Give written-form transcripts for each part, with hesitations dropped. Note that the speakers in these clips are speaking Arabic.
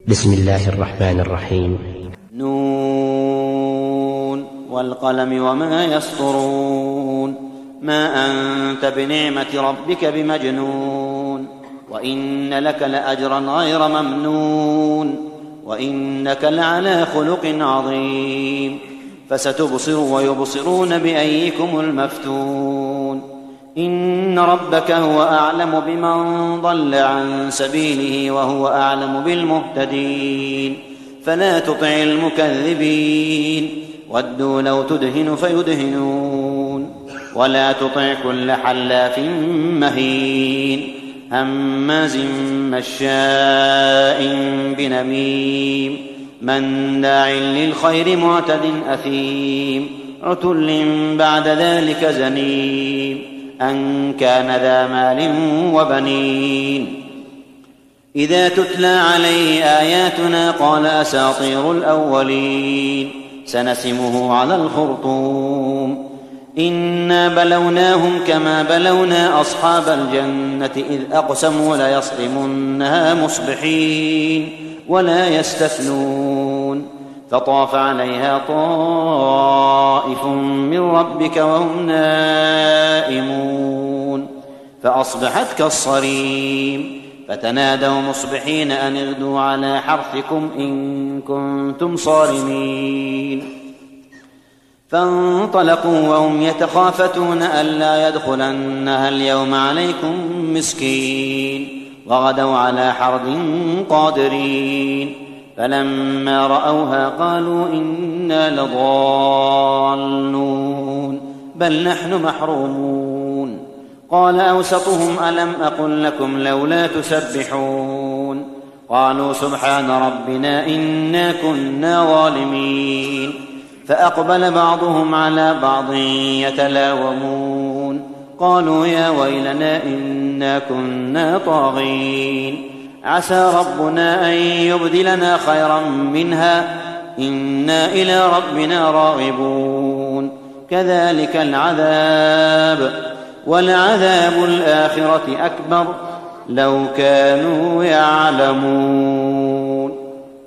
بسم الله الرحمن الرحيم. نون والقلم وما يسطرون ما أنت بنعمة ربك بمجنون وإن لك لأجرا غير ممنون وإنك لعلى خلق عظيم فستبصر ويبصرون بأيكم المفتون إن ربك هو أعلم بمن ضل عن سبيله وهو أعلم بالمهتدين فلا تطع المكذبين ودوا لو تدهن فيدهنون ولا تطع كل حلاف مهين هماز مشاء بنميم مناع للخير معتد أثيم عتل بعد ذلك زنيم أن كان ذا مال وبنين إذا تتلى عليه آياتنا قال أساطير الأولين سنسمه على الخرطوم إنا بلوناهم كما بلونا أصحاب الجنة إذ أقسموا ليصرمنها مصبحين ولا يستثنون فطاف عليها طائف من ربك وهم نائمون فأصبحت كالصريم فتنادوا مصبحين أن اغدوا على حرثكم إن كنتم صارمين فانطلقوا وهم يتخافتون ألا يدخلنها اليوم عليكم مسكين وغدوا على حرد قادرين فلما رأوها قالوا إنا لضالون بل نحن محرومون قال أوسطهم ألم أقل لكم لولا تسبحون قالوا سبحان ربنا إنا كنا ظالمين فأقبل بعضهم على بعض يتلاومون قالوا يا ويلنا إنا كنا طاغين عسى ربنا أن يبدلنا خيرا منها إنا إلى ربنا راغبون كذلك العذاب ولعذاب الآخرة أكبر لو كانوا يعلمون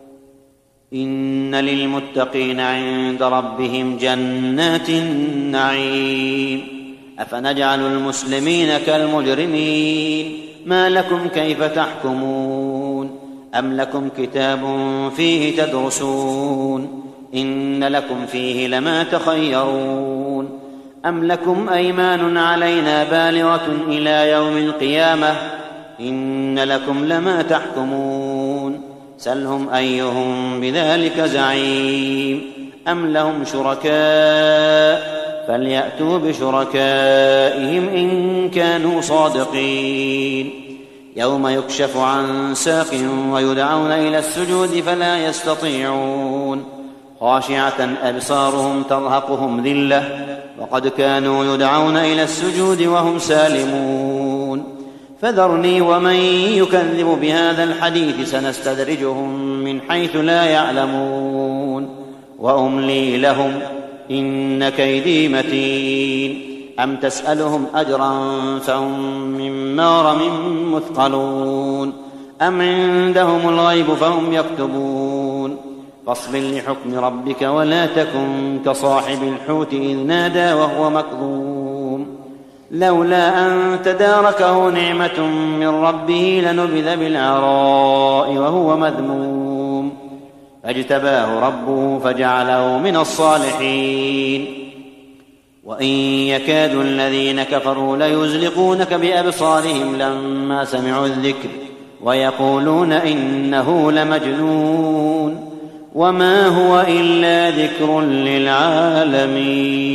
إن للمتقين عند ربهم جنات النعيم أفنجعل المسلمين كالمجرمين ما لكم كيف تحكمون أم لكم كتاب فيه تدرسون إن لكم فيه لما تخيرون أم لكم أيمان علينا بالغة إلى يوم القيامة إن لكم لما تحكمون سلهم أيهم بذلك زعيم أم لهم شركاء فليأتوا بشركائهم إن كانوا صادقين يوم يكشف عن ساق ويدعون إلى السجود فلا يستطيعون خاشعة أبصارهم ترهقهم ذلة وقد كانوا يدعون إلى السجود وهم سالمون فذرني ومن يكذب بهذا الحديث سنستدرجهم من حيث لا يعلمون وأملي لهم إن كيدي متين أم تسألهم أجرا فهم من مغرم مثقلون أم عندهم الغيب فهم يكتبون فاصبر لحكم ربك ولا تكن كصاحب الحوت إذ نادى وهو مكظوم لولا أن تداركه نعمة من ربه لنبذ بالعراء وهو مذموم فاجتباه ربه فجعله من الصالحين وإن يكاد الذين كفروا ليزلقونك بأبصارهم لما سمعوا الذكر ويقولون إنه لمجنون وما هو إلا ذكر للعالمين.